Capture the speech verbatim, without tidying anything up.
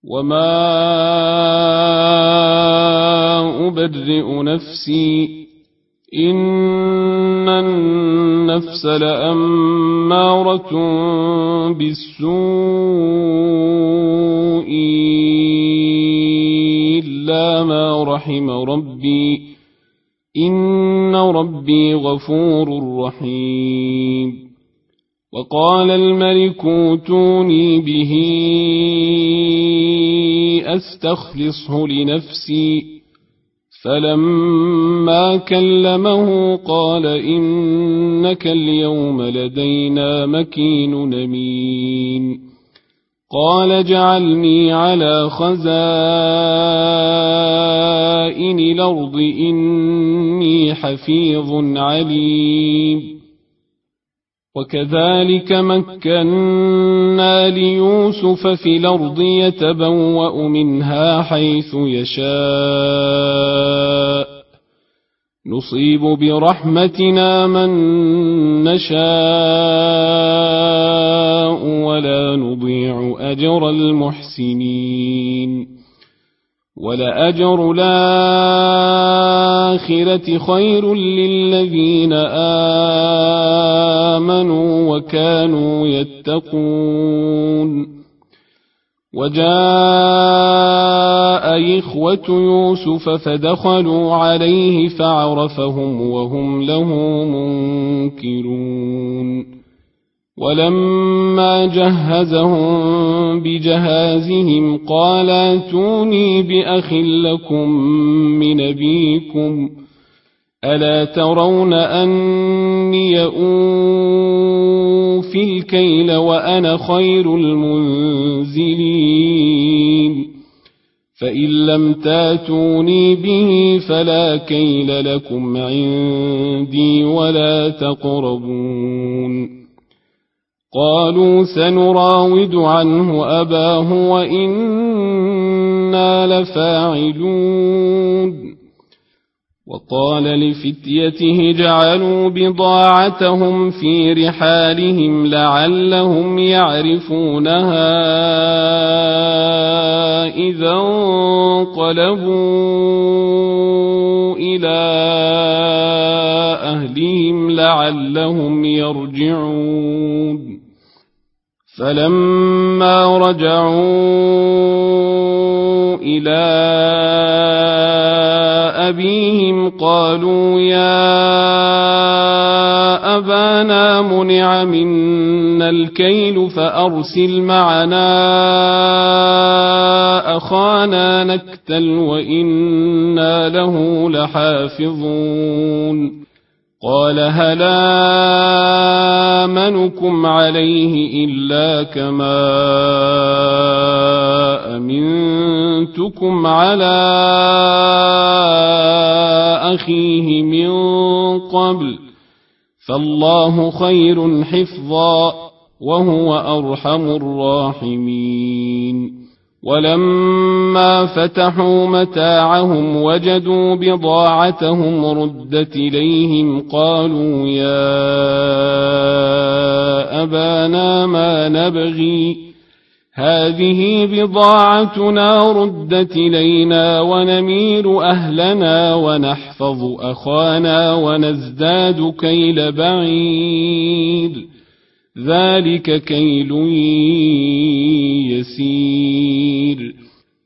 وما أبرئ نفسي إن النفس لأمارة بالسوء إلا ما رحم ربي إن ربي غفور رحيم. وقال الملك اوتوني به أستخلصه لنفسي فلما كلمه قال إنك اليوم لدينا مكين أمين. قال اجعلني على خزائن الأرض إني حفيظ عليم. وكذلك مكنا ليوسف في الأرض يتبوأ منها حيث يشاء نصيب برحمتنا من نشاء ولا نضيع أجر المحسنين. ولأجر الآخرة خير للذين آمنوا وكانوا يتقون. وجاء إخوة يوسف فدخلوا عليه فعرفهم وهم له منكرون. ولما جهزهم بجهازهم قال ائتوني بأخ لكم من أبيكم ألا ترون أني أوفي الكيل وأنا خير المنزلين. فإن لم تاتوني به فلا كيل لكم عندي ولا تقربون. قالوا سنراود عنه أباه وإنا لفاعلون. وقال لفتيته جعلوا بضاعتهم في رحالهم لعلهم يعرفونها إذا انقلبوا إلى أهلهم لعلهم يرجعون. فلما رجعوا إلى أبيهم قالوا يا أبانا منع منا الكيل فأرسل معنا أخانا نكتل وإنا له لحافظون. قال هل آمنكم عليه إلا كما أمنتكم على أخيه من قبل فالله خير حفظا وهو أرحم الراحمين. ولما فتحوا متاعهم وجدوا بضاعتهم ردت إليهم قالوا يا أبانا ما نبغي هذه بضاعتنا ردت إلينا ونمير أهلنا ونحفظ أخانا ونزداد كيل بعير ذلك كيل يسير.